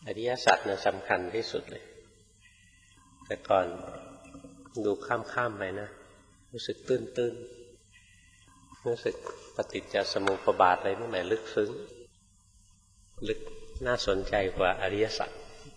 อริยสัจเนี่ยสำคัญที่สุดเลยแต่ก่อนดูข้ามไปนะรู้สึกตื้นรู้สึกปฏิจจสมุปบาทอะไรนี่แหมลึกซึ้งลึกน่าสนใจกว่าอริยสัจ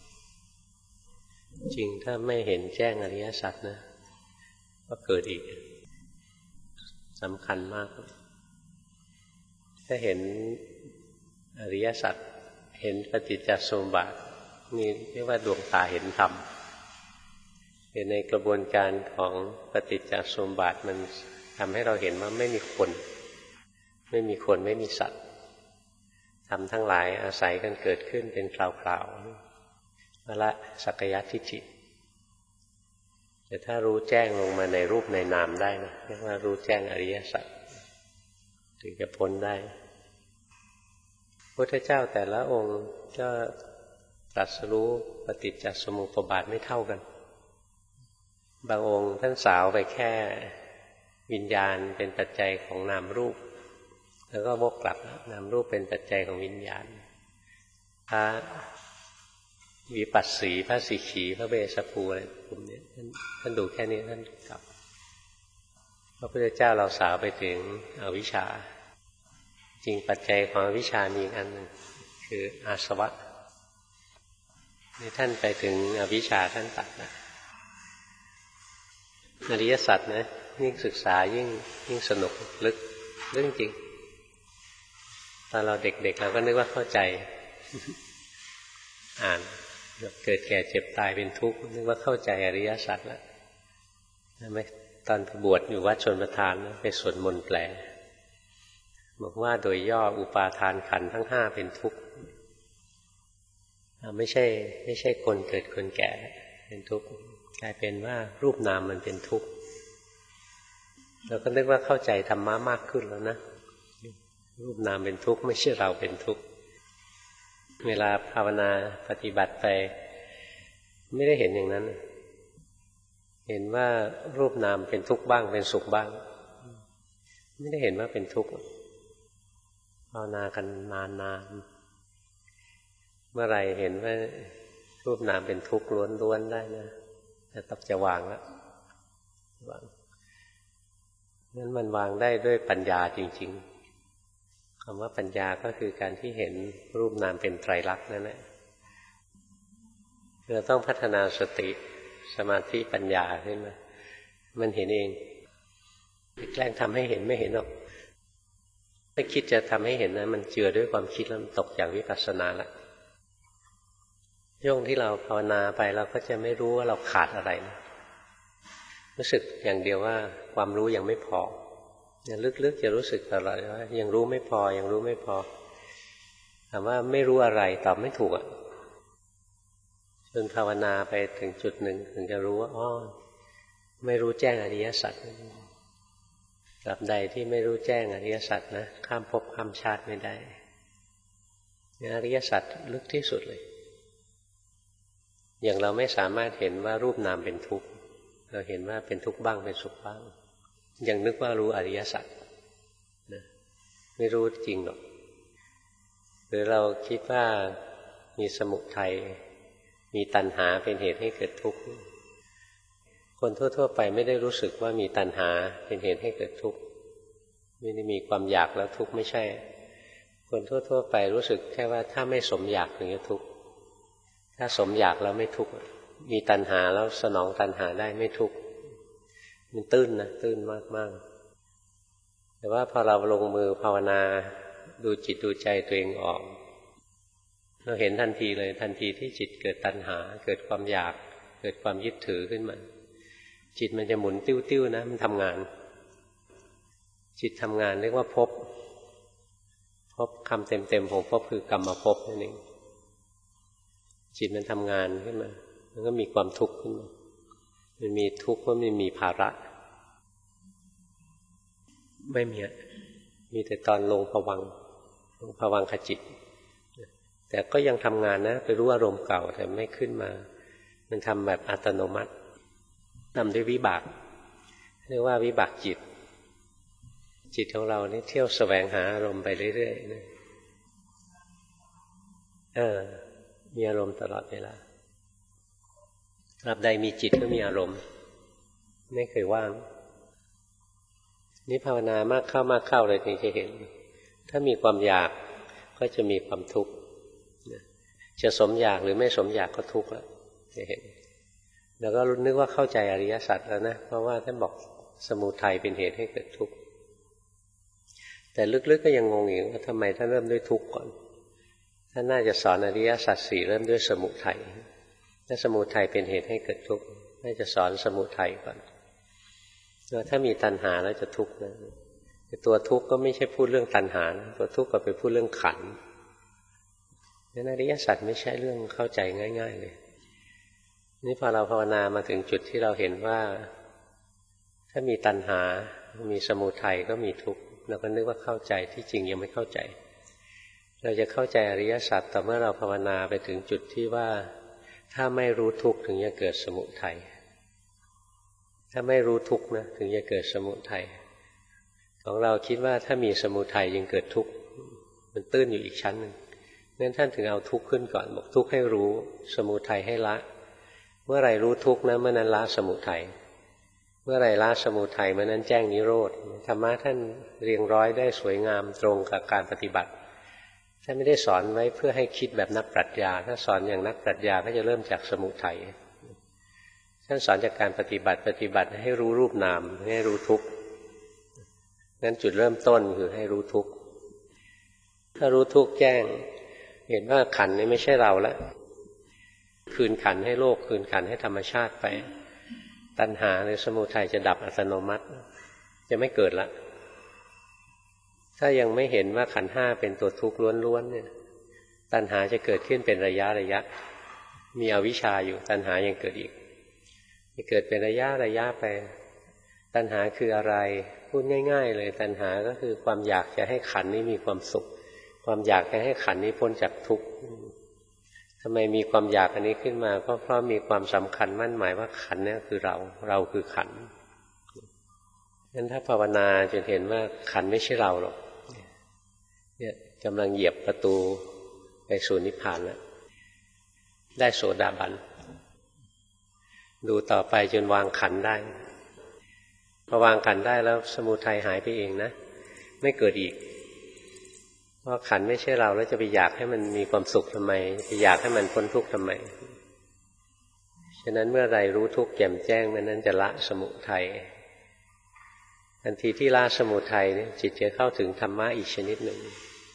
จริงถ้าไม่เห็นแจ้งอริยสัจนะก็เกิดอีกสำคัญมากถ้าเห็นอริยสัจเห็นปฏิจจสมุปบาทนี่เรียกว่าดวงตาเห็นธรรมเห็นในกระบวนการของปฏิจจสมุปบาทมันทำให้เราเห็นว่าไม่มีคนไม่มีสัตว์ธรรมทั้งหลายอาศัยกันเกิดขึ้นเป็นคราวๆละสักยทิฏฐิแต่ถ้ารู้แจ้งลงมาในรูปในนามได้นะเรียกว่ารู้แจ้งอริยสัจถึงจะพ้นได้พุทธเจ้าแต่ละองค์ก็ตรัสรู้ปฏิจจสมุปบาทไม่เท่ากันบางองค์ท่านสาวไปแค่วิญญาณเป็นปัจจัยของนามรูปแล้วก็วกกลับนามรูปเป็นปัจจัยของวิญญาณพระวิปัสสีพระสิกขีพระเวสสภูอะไรกลุ่มนี้ท่านดูแค่นี้ท่านกลับพระพุทธเจ้าเราสาวไปถึงอวิชชาจริงปัจจัยของอวิชชามีอีกอันหนึ่งคืออาสวะนี่ท่านไปถึงอวิชชาท่านตัดนะอริยสัจนะยิ่งศึกษายิ่งสนุกลึกเรื่องจริงตอนเราเด็กๆเราก็นึกว่าเข้าใจอ่านเกิดแก่เจ็บตายเป็นทุกข์นึกว่าเข้าใจอริยสัจแล้วใช่ไหมตอนบวชอยู่วัดชลประทานไปสวดมนต์แปลบอกว่าโดยย่ออุปาทานขันธ์ทั้งห้าเป็นทุกข์ไม่ใช่คนเกิดคนแก่เป็นทุกข์กลายเป็นว่ารูปนามมันเป็นทุกข์เราก็นึกว่าเข้าใจธรรมะมากขึ้นแล้วนะรูปนามเป็นทุกข์ไม่ใช่เราเป็นทุกข์เวลาภาวนาปฏิบัติไปไม่ได้เห็นอย่างนั้นเห็นว่ารูปนามเป็นทุกข์บ้างเป็นสุขบ้างไม่ได้เห็นว่าเป็นทุกข์ภาวนากันนานเมื่อไรเห็นว่ารูปนามเป็นทุกข์ล้วนๆได้นะแต่ต้องจะวางแล้ววางนั้นมันวางได้ด้วยปัญญาจริงๆคำว่าปัญญาก็คือการที่เห็นรูปนามเป็นไตรลักษณ์นั่นแหละเราต้องพัฒนาสติสมาธิปัญญาขึ้นมามันเห็นเองแกล้งทำให้เห็นไม่เห็นหรอกถ้าคิดจะทำให้เห็นนะมันเจือด้วยความคิดแล้วมันตกจากวิปัสสนาละช่วงที่เราภาวนาไปเราก็จะไม่รู้ว่าเราขาดอะไรนะรู้สึกอย่างเดียวว่าความรู้ยังไม่พออย่างลึกๆจะรู้สึกตลอดว่ายังรู้ไม่พอยังรู้ไม่พอถามว่าไม่รู้อะไรตอบไม่ถูกอ่ะจนภาวนาไปถึงจุดหนึ่งถึงจะรู้ว่าอ๋อไม่รู้แจ้งอริยสัจตราบใดที่ไม่รู้แจ้งอริยสัจนะข้ามภพข้ามชาติไม่ได้อริยสัจลึกที่สุดเลยอย่างเราไม่สามารถเห็นว่ารูปนามเป็นทุกข์เราเห็นว่าเป็นทุกข์บ้างเป็นสุขบ้างยังนึกว่ารู้อริยสัจนะไม่รู้จริงหรอกหรือเราคิดว่ามีสมุทัยมีตัณหาเป็นเหตุให้เกิดทุกข์คนทั่วๆไปไม่ได้รู้สึกว่ามีตัณหาเป็นเหตุให้เกิดทุกข์ไม่ได้มีความอยากแล้วทุกข์ไม่ใช่คนทั่วๆไปรู้สึกแค่ว่าถ้าไม่สมอยากถึงจะทุกข์ถ้าสมอยากแล้วไม่ทุกข์มีตัณหาแล้วสนองตัณหาได้ไม่ทุกข์มันตื้นนะตื้นมากๆแต่ว่าพอเราลงมือภาวนาดูจิตดูใจตัวเองออกเราเห็นทันทีเลยทันทีที่จิตเกิดตัณหาเกิดความอยากเกิดความยึดถือขึ้นมาจิตมันจะหมุนติ้วๆนะมันทำงานจิตทำงานเรียกว่าภพคำเต็มๆของภพคือกรรมภพนั่นเองจิตมันทำงานขึ้นมามันก็มีความทุกข์ขึ้นมามันมีทุกข์เพราะมันมีภาระไม่มีแต่ตอนลงภวังคจิตแต่ก็ยังทำงานนะไปรู้อารมณ์เก่าแต่ไม่ขึ้นมามันทำแบบอัตโนมัติทำด้วยวิบากเรียกว่าวิบากจิตของเรานี่เที่ยวแสวงหาอารมณ์ไปเรื่อยๆนะมีอารมณ์ตลอดเวลาตราบใดมีจิตก็มีอารมณ์ไม่เคยว่างนี่ภาวนามากเข้าเลยถึงจะเห็นถ้ามีความอยากก็จะมีความทุกข์จะสมอยากหรือไม่สมอยากก็ทุกข์แล้วจะเห็นแล้วก็นึกว่าเข้าใจอริยสัจแล้วนะเพราะว่าท่านบอกสมุทัยเป็นเหตุให้เกิดทุกข์แต่ลึกๆก็ยังงงอยู่ว่าทำไมท่านเริ่มด้วยทุกข์ก่อนท่านน่าจะสอนอริยสัจสี่เริ่มด้วยสมุทัยถ้าสมุทัยเป็นเหตุให้เกิดทุกข์น่าจะสอนสมุทัยก่อนถ้ามีตัณหาแล้วจะทุกข์นะตัวทุกข์ก็ไม่ใช่พูดเรื่องตัณหานะตัวทุกข์ก็ไปพูดเรื่องขันธ์นั้นอริยสัจไม่ใช่เรื่องเข้าใจง่ายๆเลยนี่พอเราภาวนามาถึงจุดที่เราเห็นว่าถ้ามีตัณหามีสมุทัยก็มีทุกข์เราก็นึกว่าเข้าใจที่จริงยังไม่เข้าใจเราจะเข้าใจอริยสัจต่อเมื่อเราภาวนาไปถึงจุดที่ว่าถ้าไม่รู้ทุกข์ถึงจะเกิดสมุทัยถ้าไม่รู้ทุกข์นะถึงจะเกิดสมุทัยของเราคิดว่าถ้ามีสมุทัยจึงเกิดทุกข์มันตื้นอยู่อีกชั้นหนึ่งงั้นท่านถึงเอาทุกข์ขึ้นก่อนบอกทุกข์ให้รู้สมุทัยให้ละเมื่อไรรู้ทุกข์นะเมื่อนั้นละสมุทัยเมื่อไรละสมุทัยเมื่อนั้นแจ้งนิโรธธรรมะท่านเรียงร้อยได้สวยงามตรงกับการปฏิบัติท่านไม่ได้สอนไว้เพื่อให้คิดแบบนักปรัชญาถ้าสอนอย่างนักปรัชญาก็จะเริ่มจากสมุทัยท่านสอนจากการปฏิบัติให้รู้รูปนามให้รู้ทุกข์งั้นจุดเริ่มต้นคือให้รู้ทุกข์ถ้ารู้ทุกข์แจ้งเห็นว่าขันธ์นี้ไม่ใช่เราแล้วคืนขันธ์ให้โลกคืนขันธ์ให้ธรรมชาติไปตัณหาหรือสมุทัยจะดับอัตโนมัติจะไม่เกิดละถ้ายังไม่เห็นว่าขันธ์ห้าเป็นตัวทุกข์ล้วนๆเนี่ยตัณหาจะเกิดขึ้นเป็นระยะมีอวิชชาอยู่ตัณหายังเกิดอีกจะเกิดเป็นระยะไปตัณหาคืออะไรพูดง่ายๆเลยตัณหาก็คือความอยากจะให้ขันธ์นี้มีความสุขความอยากจะให้ขันธ์นี้พ้นจากทุกข์ทำไมมีความอยากอันนี้ขึ้นมาก็เพราะมีความสำคัญมั่นหมายว่าขันธ์นี้คือเราคือขันธ์งั้นถ้าภาวนาจนเห็นว่าขันธ์ไม่ใช่เราหรอกเนี่ยกำลังเหยียบประตูไปสู่นิพพานแล้วได้โสดาบันดูต่อไปจนวางขันธ์ได้พอวางขันธ์ได้แล้วสมุทัยหายไปเองนะไม่เกิดอีกเพราะขันธ์ไม่ใช่เราแล้วจะไปอยากให้มันมีความสุขทำไมไปอยากให้มันพ้นทุกข์ทำไมฉะนั้นเมื่อไรรู้ทุกข์แจ่มแจ้งเมื่อนั้นจะละสมุทัยทันทีที่ละสมุทัยเนี่ยจิตจะเข้าถึงธรรมะอีกชนิดหนึ่ง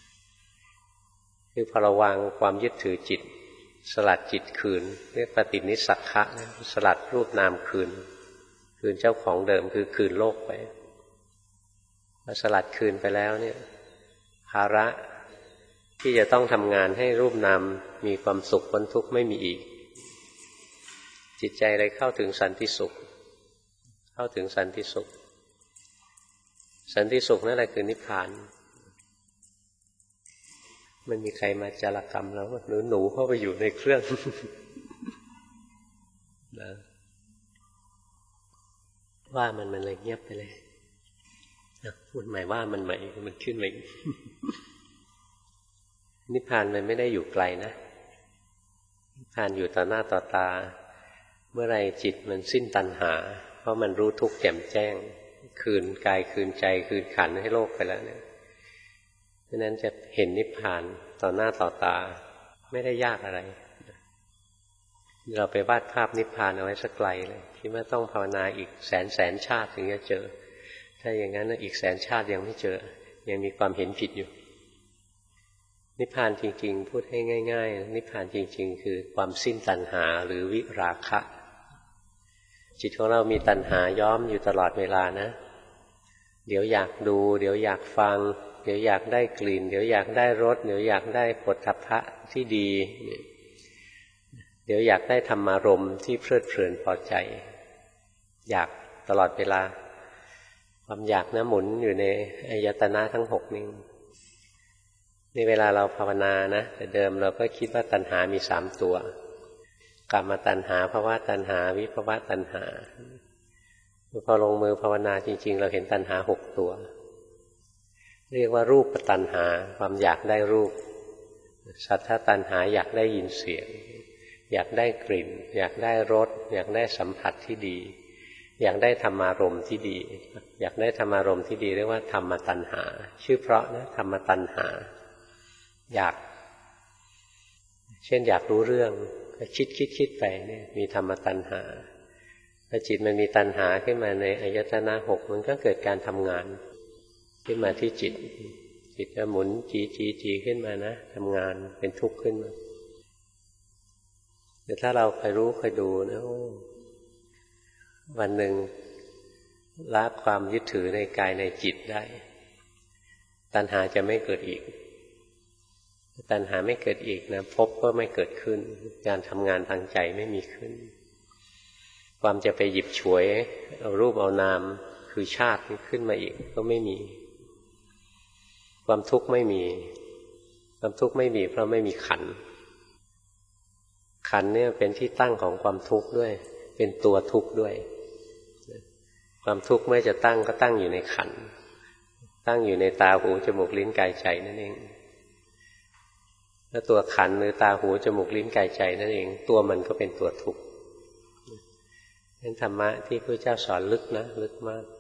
คือพอเราวางความยึดถือจิตสลัดจิตคืนเรียกปฏินิสสักขะสลัดรูปนามคืนเจ้าของเดิมคือคืนโลกไปพอสลัดคืนไปแล้วเนี่ยภาระที่จะต้องทำงานให้รูปนามมีความสุขพ้นทุกข์ไม่มีอีกจิตใจเลยเข้าถึงสันติสุขสันติสุขนั่นแหละคือนิพพานมันมีใครมาจารกรรมแล้วหนูเข้าไปอยู่ในเครื่องนะว่ามันเลยเงียบไปเลยพูดใหม่ว่ามันใหม่มันขึ้นมาอีกนิพพานมันไม่ได้อยู่ไกลนะนิพพานอยู่ต่อหน้าต่อตาเมื่อไรจิตมันสิ้นตัณหาเพราะมันรู้ทุกข์แจ่มแจ้งคืนกายคืนใจคืนขันธ์ให้โลกไปแล้วเนี่ยเพราะนั้นจะเห็นนิพพานต่อหน้าต่อตาไม่ได้ยากอะไรเราไปวาดภาพนิพพานเอาไว้สักไกลเลยคิดว่าต้องภาวนาอีกแสนชาติถึงจะเจอถ้าอย่างนั้นอีกแสนชาติยังไม่เจอยังมีความเห็นผิดอยู่นิพพานจริงๆพูดให้ง่ายๆนิพพานจริงๆคือความสิ้นตัณหาหรือวิราคะจิตของเรามีตัณหาย้อมอยู่ตลอดเวลานะเดี๋ยวอยากดูเดี๋ยวอยากฟังเดี๋ยวอยากได้กลิ่นเดี๋ยวอยากได้รสเดี๋ยวอยากได้โผฏฐัพพะที่ดีเดี๋ยวอยากได้ธรรมารมณ์ที่เพลิดเพลินพอใจอยากตลอดเวลาความอยากนะหมุนอยู่ในอายตนะทั้ง6นี้ในเวลาเราภาวนานะแต่เดิมเราก็คิดว่าตัณหามี3ตัวกามตัณหาภวตัณหาวิภวตัณหาพอลงมือภาวนาจริงๆเราเห็นตัณหา6ตัวเรียกว่ารูปตัณหาความอยากได้รูปสัทธตัณหาอยากได้ยินเสียงอยากได้กลิ่นอยากได้รสอยากได้สัมผัสที่ดีอยากได้ธรรมารมณ์ที่ดีอยากได้ธรรมารมณ์ที่ดีเรียกว่าธรรมตัณหาชื่อเพราะนะธรรมตัณหาอยากเช่นอยากรู้เรื่องก็คิดไปเนี่ยมีธรรมตัณหาพอจิตมันมีตัณหาขึ้นมาในอายตนะหกมันก็เกิดการทำงานขึ้นมาที่จิตจะหมุนจีขึ้นมานะทำงานเป็นทุกข์ขึ้นมาแต่ถ้าเราเคยรู้เคยดูนะวันหนึ่งละความยึดถือในกายในจิตได้ตัณหาจะไม่เกิดอีกตัณหาไม่เกิดอีกนะภพก็ไม่เกิดขึ้นการทำงานทางใจไม่มีขึ้นความจะไปหยิบฉวยเอารูปเอานามคือชาติขึ้นมาอีกก็ไม่มีความทุกข์ไม่มีความทุกข์ไม่มีเพราะไม่มีขันธ์ขันธ์เนี่ยเป็นที่ตั้งของความทุกข์ด้วยเป็นตัวทุกข์ด้วยความทุกข์เมื่อจะตั้งก็ตั้งอยู่ในขันธ์ตั้งอยู่ในตาหูจมูกลิ้นกายใจนั่นเองแล้วตัวขันธ์หรือตาหูจมูกลิ้นกายใจนั่นเองตัวมันก็เป็นตัวทุกข์เป็นธรรมะที่พระเจ้าสอนลึกนะลึกมาก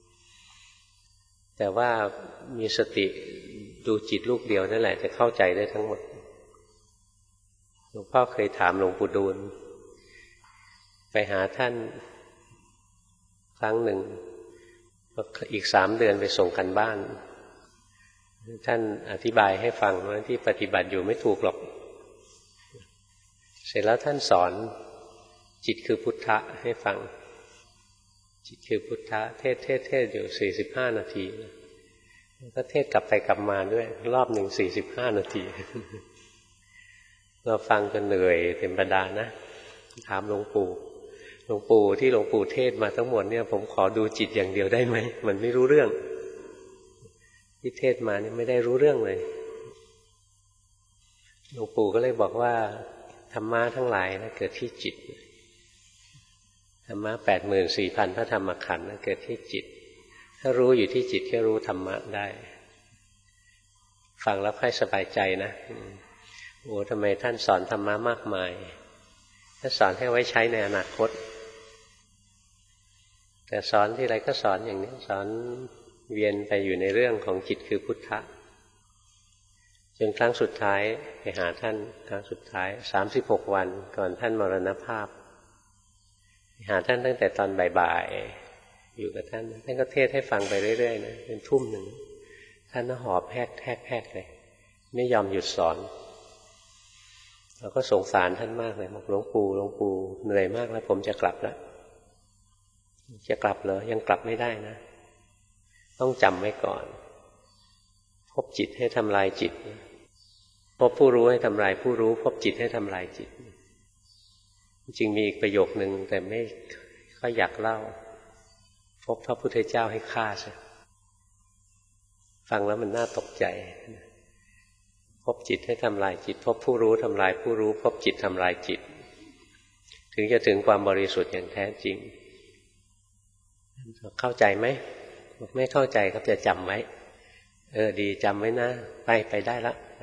แต่ว่ามีสติดูจิตลูกเดียวนั่นแหละจะเข้าใจได้ทั้งหมดหลวงพ่อเคยถามหลวงปู่ดูลไปหาท่านครั้งหนึ่งอีก3 เดือนไปส่งกันบ้านท่านอธิบายให้ฟังว่าที่ปฏิบัติอยู่ไม่ถูกหรอกเสร็จแล้วท่านสอนจิตคือพุทธะให้ฟังจิตคือพุทธะเทศอยู่45 นาทีก็เทศกลับไปกลับมาด้วยรอบหนึ่ง45 นาทีเราฟังจนเหนื่อยเต็มประดานะถามหลวงปู่ที่หลวงปู่เทศมาทั้งหมดเนี่ยผมขอดูจิตอย่างเดียวได้ไหมมันไม่รู้เรื่องที่เทศมานี่ไม่ได้รู้เรื่องเลยหลวงปู่ก็เลยบอกว่าธรรมะทั้งหลายนะเกิดที่จิตธรรมะ84,000 พระธรรมขันธ์เกิดที่จิตถ้ารู้อยู่ที่จิตก็รู้ธรรมะได้ฟังแล้วค่อยสบายใจนะโอ้ทำไมท่านสอนธรรมะมากมายท่านสอนให้ไว้ใช้ในอนาคตแต่สอนที่ไรก็สอนอย่างนี้สอนเวียนไปอยู่ในเรื่องของจิตคือพุทธะจนครั้งสุดท้ายไปหาท่านครั้งสุดท้าย36 วันก่อนท่านมรณภาพไปหาท่านตั้งแต่ตอนบ่ายๆอยู่กับท่านก็เทศให้ฟังไปเรื่อยๆนะเป็นทุ่มหนึ่งท่านหอบแหกเลยไม่ยอมหยุดสอนเราก็สงสารท่านมากเลยบอกหลวงปู่เหนื่อยมากแล้วผมจะกลับแล้วจะกลับเหรอยังกลับไม่ได้นะต้องจำไว้ก่อนพบจิตให้ทำลายจิตพบผู้รู้ให้ทำลายผู้รู้พบจิตให้ทำลายจิตจริงมีอีกประโยคนึงแต่ไม่ค่อยอยากเล่าพบพระพุทธเจ้าให้ฆ่าใช่ฟังแล้วมันน่าตกใจพบจิตให้ทำลายจิตพบผู้รู้ทำลายผู้รู้พบจิตทำลายจิตถึงจะถึงความบริสุทธิ์อย่างแท้จริงเข้าใจไหมไม่เข้าใจครับจะจำไว้ดีจำไว้นะไปได้ละไป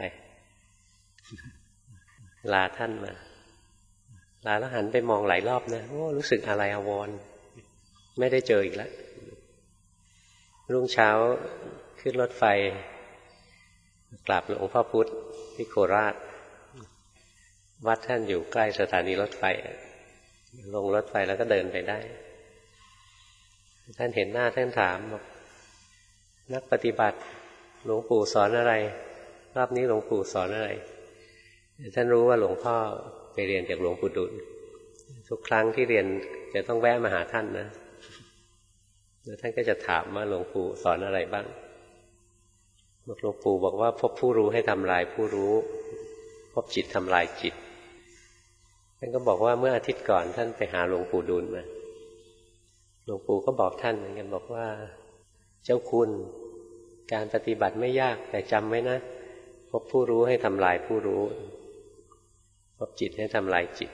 ลาท่านมาลาแล้วหันไปมองหลายรอบนะรู้สึกอะไรอาวรณ์ไม่ได้เจออีกแล้วรุ่งเช้าขึ้นรถไฟกราบหลวงพ่อพุธที่โคราชวัดท่านอยู่ใกล้สถานีรถไฟลงรถไฟแล้วก็เดินไปได้ท่านเห็นหน้าท่านถามบอกนักปฏิบัติหลวงปู่สอนอะไรรอบนี้หลวงปู่สอนอะไรท่านรู้ว่าหลวงพ่อไปเรียนจากหลวงปู่ดุลทุกครั้งที่เรียนจะต้องแวะมาหาท่านนะแล้วท่านก็จะถามว่าหลวงปู่สอนอะไรบ้างหลวงปู่บอกว่าพบผู้รู้ให้ทำลายผู้รู้พบจิตทำลายจิตท่านก็บอกว่าเมื่ออาทิตย์ก่อนท่านไปหาหลวงปู่ดุลมาหลวงปู่ก็บอกท่านเหมือนกันบอกว่าเจ้าคุณการปฏิบัติไม่ยากแต่จำไว้นะพบผู้รู้ให้ทำลายผู้รู้พบจิตให้ทำลายจิต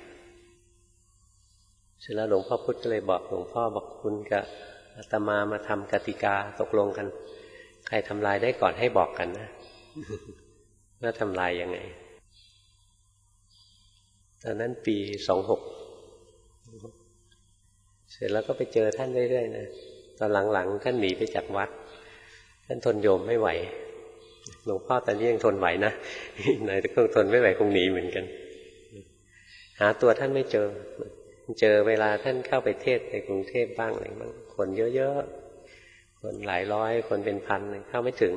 เสร็จแล้วหลวงพ่อพุธก็เลยบอกหลวงพ่อบอกคุณกับอาตมามาทำกติกาตกลงกันใครทำลายได้ก่อนให้บอกกันนะว่าทำลายยังไงตอนนั้นปี26เสร็จแล้วก็ไปเจอท่านเรื่อยๆนะตอนหลังๆท่านหนีไปจากวัดท่านทนโยมไม่ไหวหลวงพ่อตอนนี้ยังทนไหวนะไหนแต่คงทนไม่ไหวคงหนีเหมือนกันหาตัวท่านไม่เจอเวลาท่านเข้าไปเทศในกรุงเทพบ้างอะไรบ้างคนเยอะๆคนหลายร้อยคนเป็นพันเข้าไม่ถึง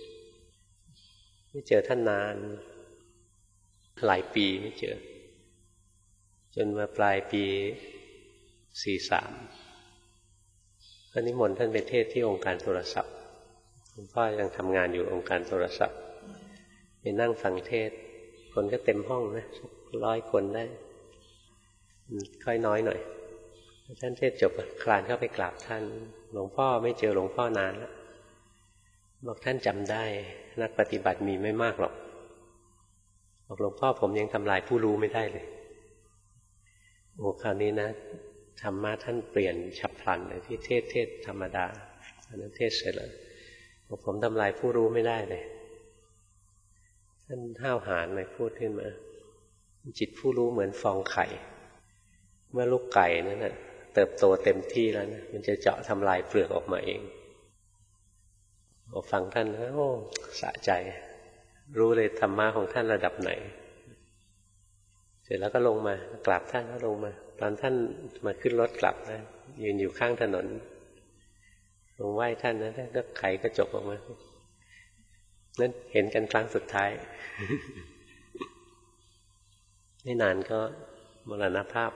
ไม่เจอท่านนานหลายปีไม่เจอจนมาปลายปี43ก็นิมนต์ท่านไปเทศที่องค์การโทรศัพท์หลวงพ่อยังทำงานอยู่องค์การโทรศัพท์ไปนั่งฟังเทศคนก็เต็มห้องนะ100 คนได้ค่อยน้อยหน่อยท่านเทศจบคลานเข้าไปกราบท่านหลวงพ่อไม่เจอหลวงพ่อนานแล้วบอกท่านจำได้นักปฏิบัติมีไม่มากหรอกบอกหลวงพ่อผมยังทำลายผู้รู้ไม่ได้เลยโอ้คราวนี้นะธรรมะท่านเปลี่ยนฉับพลันเลยที่เทศธรรมดาตอนนั้นเทศเสร็จแล้วบอกผมทำลายผู้รู้ไม่ได้เลยท่านห้าวหาญเลยพูดขึ้นมาจิตผู้รู้เหมือนฟองไข่เมื่อลูกไก่นั่นนะเติบโตเต็มที่แล้วนะมันจะเจาะทำลายเปลือกออกมาเองพอฟังท่านแล้วโอ้สะใจรู้เลยธรรมะของท่านระดับไหนเสร็จแล้วก็ลงมากราบท่านแล้วลงมาตอนท่านมาขึ้นรถกลับนะยืนอยู่ข้างถนนลงไหว้ท่านนะท่านก็ไขกระจกออกมานั้นเห็นกันครั้งสุดท้าย ไม่นานก็มรณภาพ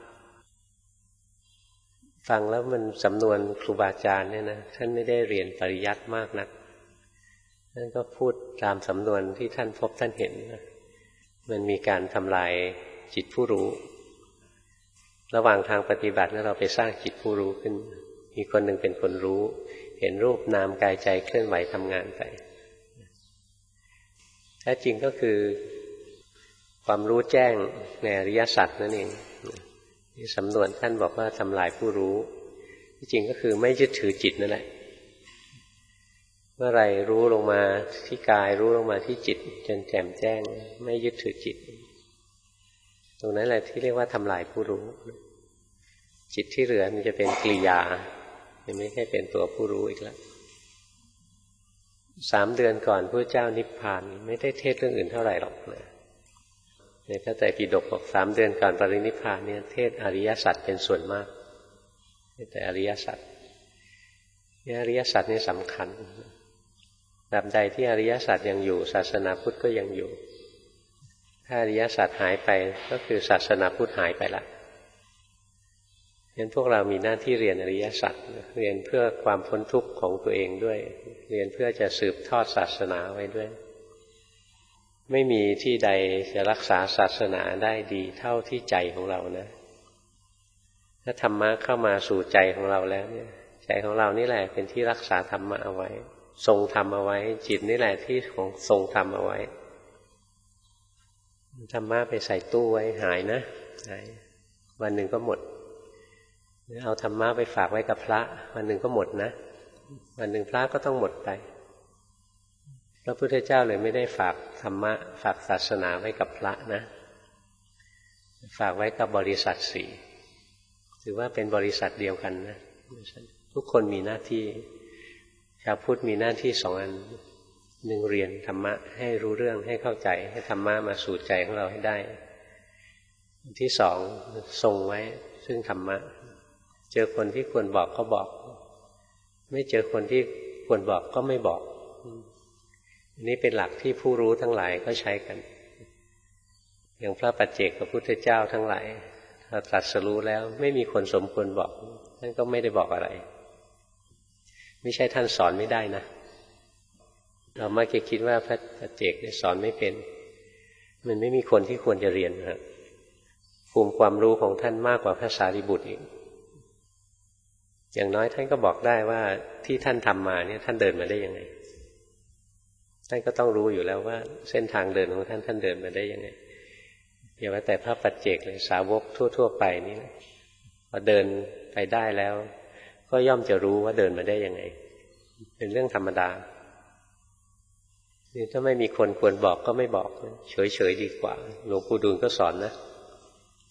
ฟังแล้วมันสำนวนครูบาอาจารย์เนี่ยนะท่านไม่ได้เรียนปริยัติมากนักท่านก็พูดตามสำนวนที่ท่านพบท่านเห็นนะมันมีการทำลายจิตผู้รู้ระหว่างทางปฏิบัติเราไปสร้างจิตผู้รู้ขึ้นมีคนหนึ่งเป็นคนรู้เห็นรูปนามกายใจเคลื่อนไหวทำงานไปแท้จริงก็คือความรู้แจ้งในอริยสัจนั่นเองที่สำนวนท่านบอกว่าทำลายผู้รู้ที่จริงก็คือไม่ยึดถือจิตนั่นแหละเมื่อไรรู้ลงมาที่กายรู้ลงมาที่จิตจนแจ่มแจ้งไม่ยึดถือจิตตรงนั้นแหละที่เรียกว่าทำลายผู้รู้จิตที่เหลือมันจะเป็นกิริยาไม่ใช่เป็นตัวผู้รู้อีกแล้ว3 เดือนก่อนพระเจ้านิพพานไม่ได้เทศเรื่องอื่นเท่าไหร่หรอกนะในพระไตรปิฎกบอก3 เดือนก่อนปรินิพพานเนี่ยเทศอริยสัจเป็นส่วนมากแต่อริยสัจเนี่ยอริยสัจนี่สำคัญตราบใดที่อริยสัจยังอยู่ศาสนาพุทธก็ยังอยู่ถ้าอริยสัจหายไปก็คือศาสนาพุทธหายไปละงั้นพวกเรามีหน้าที่เรียนอริยสัจเรียนเพื่อความพ้นทุกข์ของตัวเองด้วยเรียนเพื่อจะสืบทอดศาสนาไว้ด้วยไม่มีที่ใดจะรักษาศาสนาได้ดีเท่าที่ใจของเรานะถ้าธรรมะเข้ามาสู่ใจของเราแล้วเนี่ยใจของเรานี่แหละเป็นที่รักษาธรรมะเอาไว้ทรงธรรมเอาไว้จิตนี่แหละที่ของทรงธรรมเอาไว้ธรรมะไปใส่ตู้ไว้หายนะหายวันหนึ่งก็หมดเอาธรรมะไปฝากไว้กับพระวันหนึ่งก็หมดนะวันหนึ่งพระก็ต้องหมดไปพระพุทธเจ้าเลยไม่ได้ฝากธรรมะฝากศาสนาไว้กับพระนะฝากไว้กับบริษัท4ถือว่าเป็นบริษัทเดียวกันนะทุกคนมีหน้าที่ชาวพุทธมีหน้าที่2 อัน1เรียนธรรมะให้รู้เรื่องให้เข้าใจให้ธรรมะมาสู่ใจของเราให้ได้ที่2ทรงไว้ซึ่งธรรมะเจอคนที่ควรบอกก็บอกไม่เจอคนที่ควรบอกก็ไม่บอกอันนี้เป็นหลักที่ผู้รู้ทั้งหลายก็ใช้กันอย่างพระปัจเจกพระพุทธเจ้าทั้งหลายถ้าตรัสรู้แล้วไม่มีคนสมควรบอกท่านก็ไม่ได้บอกอะไรไม่ใช่ท่านสอนไม่ได้นะเรามักจะคิดว่าพระปัจเจกสอนไม่เป็นมันไม่มีคนที่ควรจะเรียนครับภูมิความรู้ของท่านมากกว่าพระสารีบุตรอีกอย่างน้อยท่านก็บอกได้ว่าที่ท่านทำมาเนี่ยท่านเดินมาได้ยังไงท่านก็ต้องรู้อยู่แล้วว่าเส้นทางเดินของท่านเดินมาได้ยังไงอย่าว่าแต่พระปัจเจกเลยสาวกทั่วๆไปนี่พอเดินไปได้แล้วก็ย่อมจะรู้ว่าเดินมาได้ยังไงเป็นเรื่องธรรมดานี่ถ้าไม่มีคนควรบอกก็ไม่บอกเฉยๆดีกว่าหลวงปู่ดูลก็สอนนะ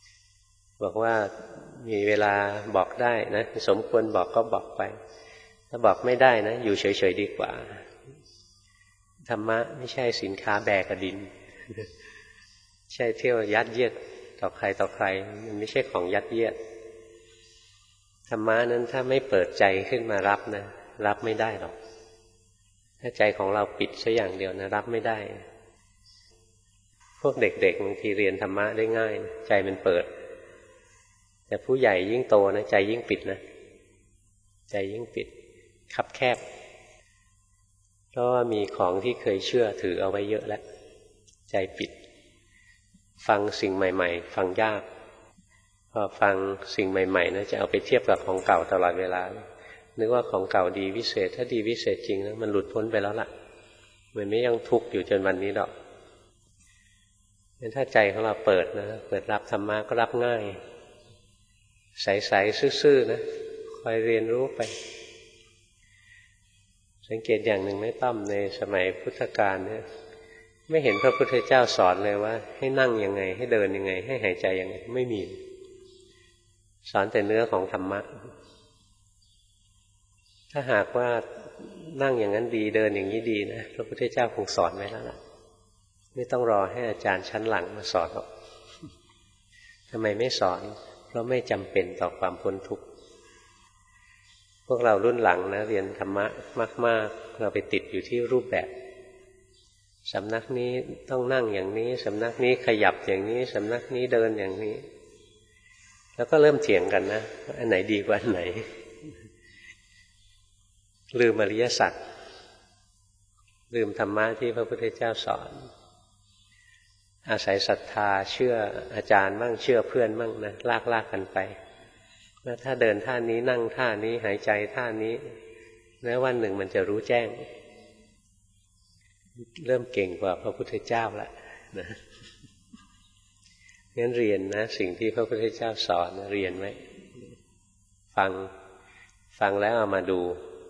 บอกว่ามีเวลาบอกได้นะสมควรบอกก็บอกไปถ้าบอกไม่ได้นะอยู่เฉยๆดีกว่าธรรมะไม่ใช่สินค้าแบกกระดินใช่เที่ยวยัดเยียดต่อใครต่อใครมันไม่ใช่ของยัดเยียดธรรมะนั้นถ้าไม่เปิดใจขึ้นมารับนะรับไม่ได้หรอกถ้าใจของเราปิดซะอย่างเดียวนะรับไม่ได้พวกเด็กๆบางทีเรียนธรรมะได้ง่ายใจมันเปิดแต่ผู้ใหญ่ยิ่งโตนะใจยิ่งปิดนะใจยิ่งปิดคับแคบเพราะว่ามีของที่เคยเชื่อถือเอาไว้เยอะแล้วใจปิดฟังสิ่งใหม่ๆฟังยากพอฟังสิ่งใหม่ๆนะจะเอาไปเทียบกับของเก่าตลอดเวลานึกว่าของเก่าดีวิเศษถ้าดีวิเศษจริงนะมันหลุดพ้นไปแล้วล่ะมันไม่ยังทุกข์อยู่จนวันนี้หรอกงั้นถ้าใจของเราเปิดนะเปิดรับธรรมะก็รับง่ายใสๆซื่อๆนะคอยเรียนรู้ไปสังเกตอย่างหนึ่งไหมตั้มในสมัยพุทธกาลเนี่ยไม่เห็นพระพุทธเจ้าสอนเลยว่าให้นั่งยังไงให้เดินยังไงให้หายใจยังไงไม่มีสอนแต่เนื้อของธรรมะถ้าหากว่านั่งอย่างนั้นดีเดินอย่างนี้ดีนะพระพุทธเจ้าคงสอนไว้แล้วล่ะไม่ต้องรอให้อาจารย์ชั้นหลังมาสอนหรอกทำไมไม่สอนเพราะไม่จำเป็นต่อความพ้นทุกข์พวกเรารุ่นหลังนะเรียนธรรมะมากๆเราไปติดอยู่ที่รูปแบบสำนักนี้ต้องนั่งอย่างนี้สำนักนี้ขยับอย่างนี้สำนักนี้เดินอย่างนี้แล้วก็เริ่มเถียงกันนะว่าอันไหนดีกว่าอันไหนลืมอริยสัจลืมธรรมะที่พระพุทธเจ้าสอนอาศัยศรัทธาเชื่ออาจารย์มั่งเชื่อเพื่อนมั่งนะลากกันไปแล้วถ้าเดินท่านี้นั่งท่านี้หายใจท่านี้แล้ววันหนึ่งมันจะรู้แจ้งเริ่มเก่งกว่าพระพุทธเจ้าละนะงั้นเรียนนะสิ่งที่พระพุทธเจ้าสอนเรียนไว้ฟังแล้วเอามาดู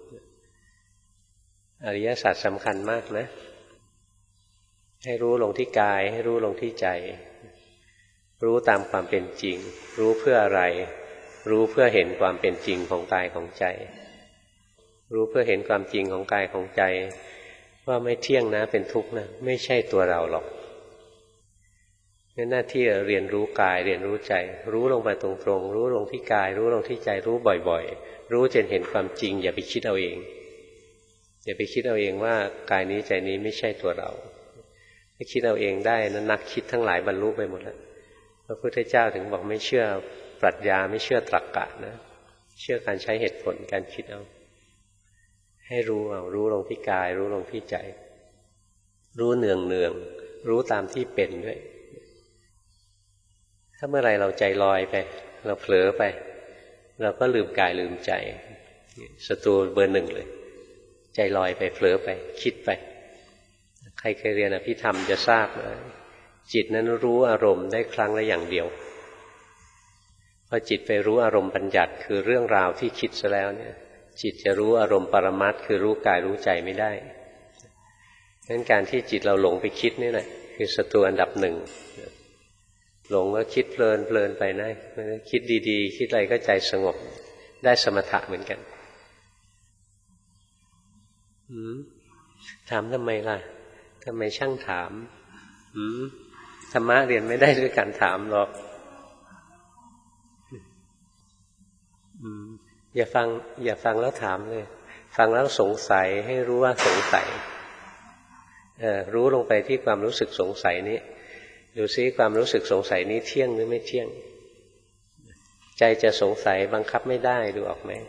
อริยสัจสำคัญมากนะให้รู้ลงที่กายให้รู้ลงที่ใจรู้ตามความเป็นจริงรู้เพื่ออะไรรู้เพื่อเห็นความเป็นจริงของกายของใจรู้เพื่อเห็นความจริงของกายของใจว่าไม่เที่ยงนะเป็นทุกข์นะไม่ใช่ตัวเราหรอกงั้นหน้าที่เรียนรู้กายเรียนรู้ใจรู้ลงไปตรงๆรู้ลงที่กายรู้ลงที่ใจรู้บ่อยๆรู้จนเห็นความจริงอย่าไปคิดเอาเองอย่าไปคิดเอาเองว่ากายนี้ใจนี้ไม่ใช่ตัวเราถ้าคิดเอาเองได้นั้นนักคิดทั้งหลายบรรลุไปหมดแล้วพระพุทธเจ้าถึงบอกไม่เชื่อปรัชญาไม่เชื่อตรรกะนะเชื่อการใช้เหตุผลการคิดเอาให้รู้เอารู้ลงที่กายรู้ลงที่ใจรู้เนืองรู้ตามที่เป็นด้วยถ้าเมื่อไรเราใจลอยไปเราเผลอไปเราก็ลืมกายลืมใจศัตรูเบอร์หนึ่งเลยใจลอยไปเผลอไปคิดไปใครเคยเรียนอภิธรรมจะทราบจิตนั้นรู้อารมณ์ได้ครั้งละอย่างเดียวพอจิตไปรู้อารมณ์บัญญัติคือเรื่องราวที่คิดซะแล้วเนี่ยจิตจะรู้อารมณ์ปรมัตถ์คือรู้กายรู้ใจไม่ได้งั้นการที่จิตเราหลงไปคิดนี่แหละคือศัตรูอันดับหนึ่งหลงแล้วคิดเพลินไปนะคิดดีๆคิดอะไรก็ใจสงบได้สมถะเหมือนกันถามทำไมล่ะทำไมช่างถามธรรมะเรียนไม่ได้ด้วยการถามหรอกอย่าฟังแล้วถามเลยฟังแล้วสงสัยให้รู้ว่าสงสัยรู้ลงไปที่ความรู้สึกสงสัยนี้ดูซิความรู้สึกสงสัยนี้เที่ยงหรือไม่เที่ยงใจจะสงสัยบังคับไม่ได้ดูออกไหม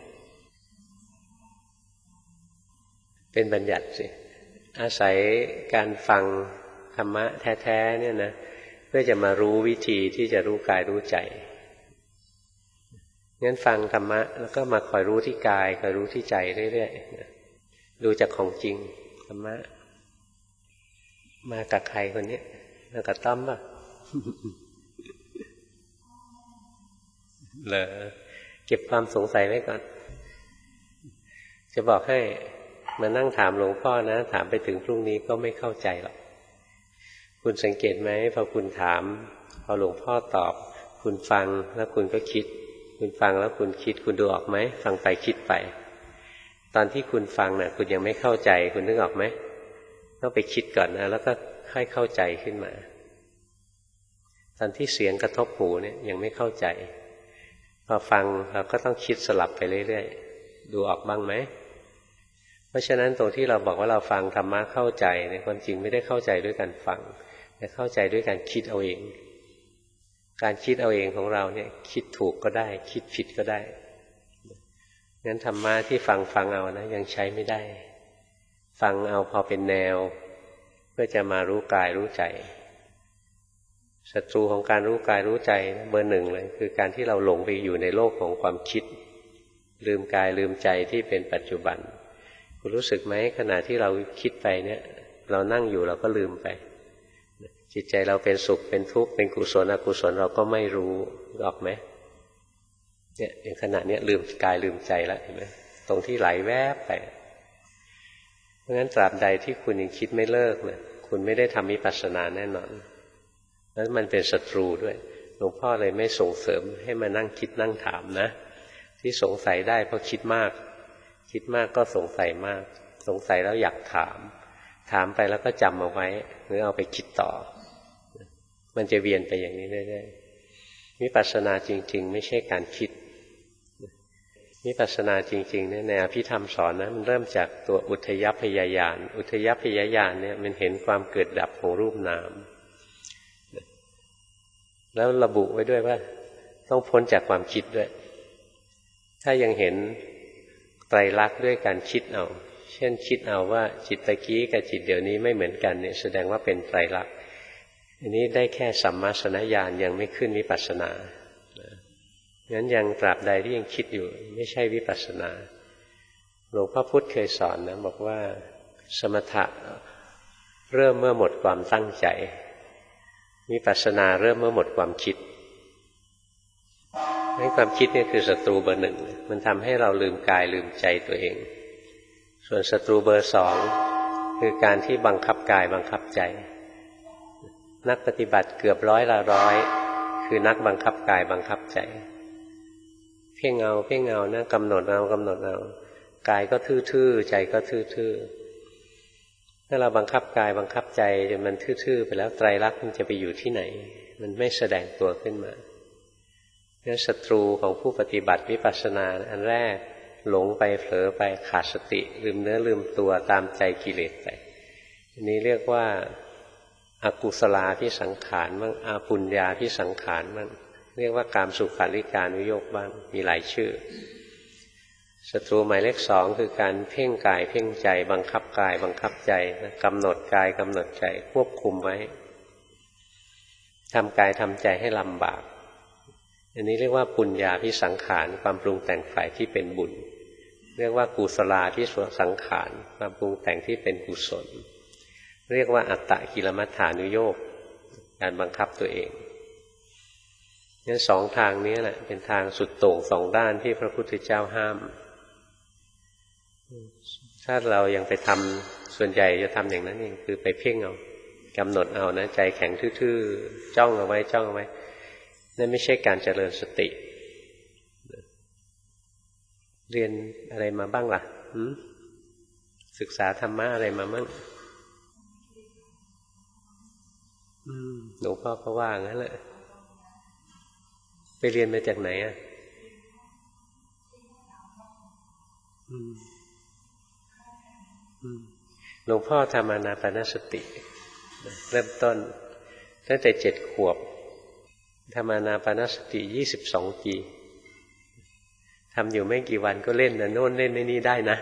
เป็นบัญญัติสิอาศัยการฟังธรรมะแท้ๆเนี่ยนะเพื่อจะมารู้วิธีที่จะรู้กายรู้ใจงั้นฟังธรรมะแล้วก็มาคอยรู้ที่กายคอยรู้ที่ใจเรื่อยๆดูจากของจริงธรรมะมากับใครคนนี้มากับต้อมป่ะ เหรอเก็บความสงสัยไว้ก่อนจะบอกให้มานั่งถามหลวงพ่อนะถามไปถึงพรุ่งนี้ก็ไม่เข้าใจหรอกคุณสังเกตไหมพอคุณถามพอหลวงพ่อตอบคุณฟังแล้วคุณก็คิดคุณฟังแล้วคุณคิดคุณดูออกไหมฟังไปคิดไปตอนที่คุณฟังน่ะคุณยังไม่เข้าใจคุณนึกออกไหมต้องไปคิดก่อนนะแล้วก็ค่อยเข้าใจขึ้นมาตอนที่เสียงกระทบหูเนี่ยยังไม่เข้าใจพอฟังเราก็ต้องคิดสลับไปเรื่อยๆดูออกบ้างไหมเพราะฉะนั้นตรงที่เราบอกว่าเราฟังธรรมะเข้าใจในความจริงไม่ได้เข้าใจด้วยการฟังแต่เข้าใจด้วยการคิดเอาเองการคิดเอาเองของเราเนี่ยคิดถูกก็ได้คิดผิดก็ได้งั้นธรรมะที่ฟังเอานะยังใช้ไม่ได้ฟังเอาพอเป็นแนวเพื่อจะมารู้กายรู้ใจศัตรูของการรู้กายรู้ใจเบอร์หนึ่งเลยคือการที่เราหลงไปอยู่ในโลกของความคิดลืมกายลืมใจที่เป็นปัจจุบันคุณรู้สึกไหมขณะที่เราคิดไปเนี่ยเรานั่งอยู่เราก็ลืมไปจิตใจเราเป็นสุขเป็นทุกข์เป็นกุศลอกุศลเราก็ไม่รู้ออกไหมเนี่ยอย่างขณะเนี้ยลืมกายลืมใจแล้วเห็นไหมตรงที่ไหลแวบไปเพราะงั้นตราบใดที่คุณยังคิดไม่เลิกเนี่ยคุณไม่ได้ทำวิปัสสนาแน่นอนแล้วมันเป็นศัตรูด้วยหลวงพ่อเลยไม่ส่งเสริมให้มานั่งคิดนั่งถามนะที่สงสัยได้เพราะคิดมากก็สงสัยมากสงสัยแล้วอยากถามไปแล้วก็จำเอาไว้หรือเอาไปคิดต่อมันจะเวียนไปอย่างนี้เรื่อยๆวิปัสสนาจริงๆไม่ใช่การคิดวิปัสสนาจริงๆเนี่ยในอภิธรรมสอนนะมันเริ่มจากตัวอุทยพยญาณอุทยพยญาณเนี่ยมันเห็นความเกิดดับของรูปนามแล้วระบุไว้ด้วยว่าต้องพ้นจากความคิดด้วยถ้ายังเห็นไตรลักษณ์ด้วยการคิดเอาเช่นคิดเอาว่าจิตตะกี้กับจิตเดี๋ยวนี้ไม่เหมือนกันเนี่ยแสดงว่าเป็นไตรลักษณ์อันนี้ได้แค่สัมมาสนญาณยังไม่ขึ้นวิปัสสนางั้นยังตราบใดที่ยังคิดอยู่ไม่ใช่วิปัสสนาหลวงพ่อพุธเคยสอนนะบอกว่าสมถะเริ่มเมื่อหมดความตั้งใจวิปัสสนาเริ่มเมื่อหมดความคิดให้ความคิดนี่คือศัตรูเบอร์หนึ่งมันทำให้เราลืมกายลืมใจตัวเองส่วนศัตรูเบอร์สองคือการที่บังคับกายบังคับใจนักปฏิบัติเกือบ100%คือนักบังคับกายบังคับใจเพ่งเอานะกำหนดเอากายก็ทื่อๆใจก็ทื่อๆถ้าเราบังคับกายบังคับใจจนมันทื่อๆไปแล้วไตรลักษณ์มันจะไปอยู่ที่ไหนมันไม่แสดงตัวขึ้นมาเนี่ยศัตรูของผู้ปฏิบัติวิปัสสนาอันแรกหลงไปเผลอไปขาดสติลืมเนื้อลืมตัวตามใจกิเลสไปอันนี้เรียกว่าอกุศลาภิสังขารบ้างอาปุญญาภิสังขารบ้างเรียกว่ากามสุขาริการุโยคบ้างมีหลายชื่อศัตรูหมายเลขสองคือการเพ่งกายเพ่งใจบังคับกายบังคับใจกำหนดกายกำหนดใจควบคุมไว้ทำกายทำใจให้ลำบากอันนี้เรียกว่าปุญญาภิสังขารความปรุงแต่งฝ่ายที่เป็นบุญเรียกว่ากุศลาภิสังขารความปรุงแต่งที่เป็นกุศลเรียกว่าอัตตกิลมัฏฐานุโยคการบังคับตัวเองงั้นสองทางนี้แหละเป็นทางสุดโต่งสองด้านที่พระพุทธเจ้าห้ามถ้าเรายังไปทำส่วนใหญ่จะทำอย่างนั้นเองคือไปเพ่งเอากำหนดเอานะใจแข็งทื่อๆจ้องเอาไว้นั่นไม่ใช่การเจริญสติเรียนอะไรมาบ้างล่ะศึกษาธรรมะอะไรมาบ้างหลวงพ่อก็ว่างั้นแหละไปเรียนมาจากไหนอ่ะหลวงพ่อทำอานาปานสติเริ่มต้นตั้งแต่7 ขวบทำอานาปานสติ22 ปีทำอยู่ไม่กี่วันก็เล่นนะโน่นเล่นนี่ได้นะ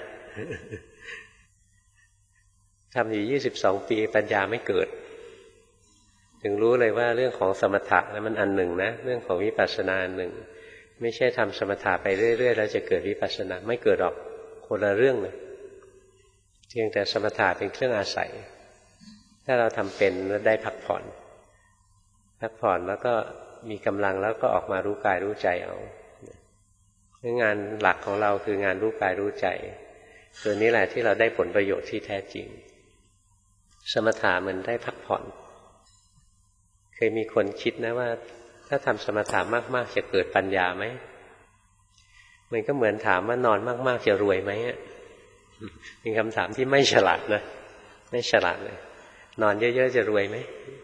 ทำอยู่22 ปีปัญญาไม่เกิดถึงรู้เลยว่าเรื่องของสมถะนั้นมันอันหนึ่งนะเรื่องของวิปัสสนาอันหนึ่งไม่ใช่ทำสมถะไปเรื่อยๆแล้วจะเกิดวิปัสสนาไม่เกิดหรอกคนละเรื่องเลยเพียงแต่สมถะเป็นเครื่องอาศัยถ้าเราทำเป็นแล้วได้พักผ่อนแล้วก็มีกำลังแล้วก็ออกมารู้กายรู้ใจเอางานหลักของเราคืองานรู้กายรู้ใจตัวนี้แหละที่เราได้ผลประโยชน์ที่แท้จริงสมถะมันได้พักผ่อนเคยมีคนคิดนะว่าถ้าทำสมถะมากๆจะเกิดปัญญาไหมมันก็เหมือนถามว่านอนมากๆจะรวยไหมเป็นคำถามที่ไม่ฉลาดนะไม่ฉลาดเลยนอนเยอะๆจะรวยไหม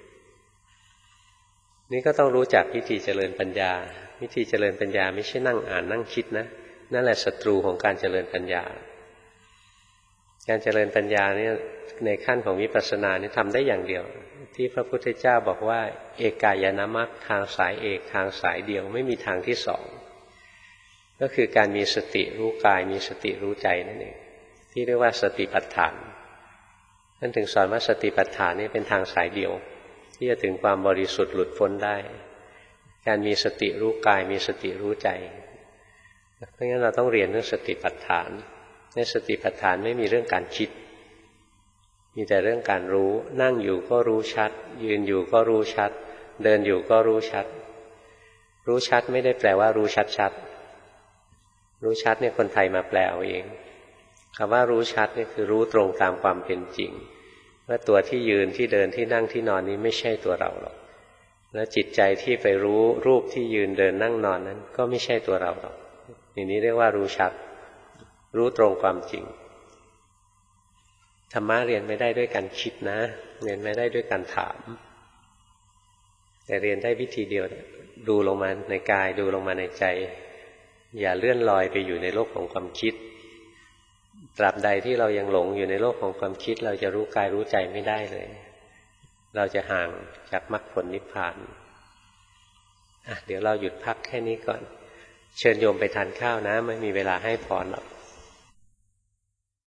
นี่ก็ต้องรู้จักวิธีเจริญปัญญาวิธีเจริญปัญญาไม่ใช่นั่งอ่านนั่งคิดนะนั่นแหละศัตรูของการเจริญปัญญาการเจริญปัญญาเนี่ยในขั้นของวิปัสสนานี่ทำได้อย่างเดียวที่พระพุทธเจ้าบอกว่าเอกายนมรรคทางสายเอกทางสายเดียวไม่มีทางที่สองก็คือการมีสติรู้กายมีสติรู้ใจนั่นเองที่เรียกว่าสติปัฏฐานท่านถึงสอนว่าสติปัฏฐานนี่เป็นทางสายเดียวที่จะถึงความบริสุทธิ์หลุดพ้นได้การมีสติรู้กายมีสติรู้ใจเพราะงั้นเราต้องเรียนเรื่องสติปัฏฐานในสติปัฏฐานไม่มีเรื่องการคิดมีแต่เรื่องการรู้นั่งอยู่ก็รู้ชัดยืนอยู่ก็รู้ชัดเดินอยู่ก็รู้ชัดรู้ชัดไม่ได้แปลว่ารู้ชัดๆรู้ชัดเนี่ยคนไทยมาแปลเอาเองคำว่ารู้ชัดนี่คือรู้ตรงตามความเป็นจริงว่าตัวที่ยืนที่เดินที่นั่งที่นอนนี้ไม่ใช่ตัวเราหรอกและจิตใจที่ไปรู้รูปที่ยืนเดินนั่งนอนนั้นก็ไม่ใช่ตัวเราหรอกอย่างนี้เรียกว่ารู้ชัดรู้ตรงความจริงธรรมะเรียนไม่ได้ด้วยการคิดนะเรียนไม่ได้ด้วยการถามแต่เรียนได้วิธีเดียวดูลงมาในกายดูลงมาในใจอย่าเลื่อนลอยไปอยู่ในโลกของความคิดตราบใดที่เรายังหลงอยู่ในโลกของความคิดเราจะรู้กายรู้ใจไม่ได้เลยเราจะห่างจากมรรคผลนิพพานเดี๋ยวเราหยุดพักแค่นี้ก่อนเชิญโยมไปทานข้าวนะไม่มีเวลาให้พรหรอก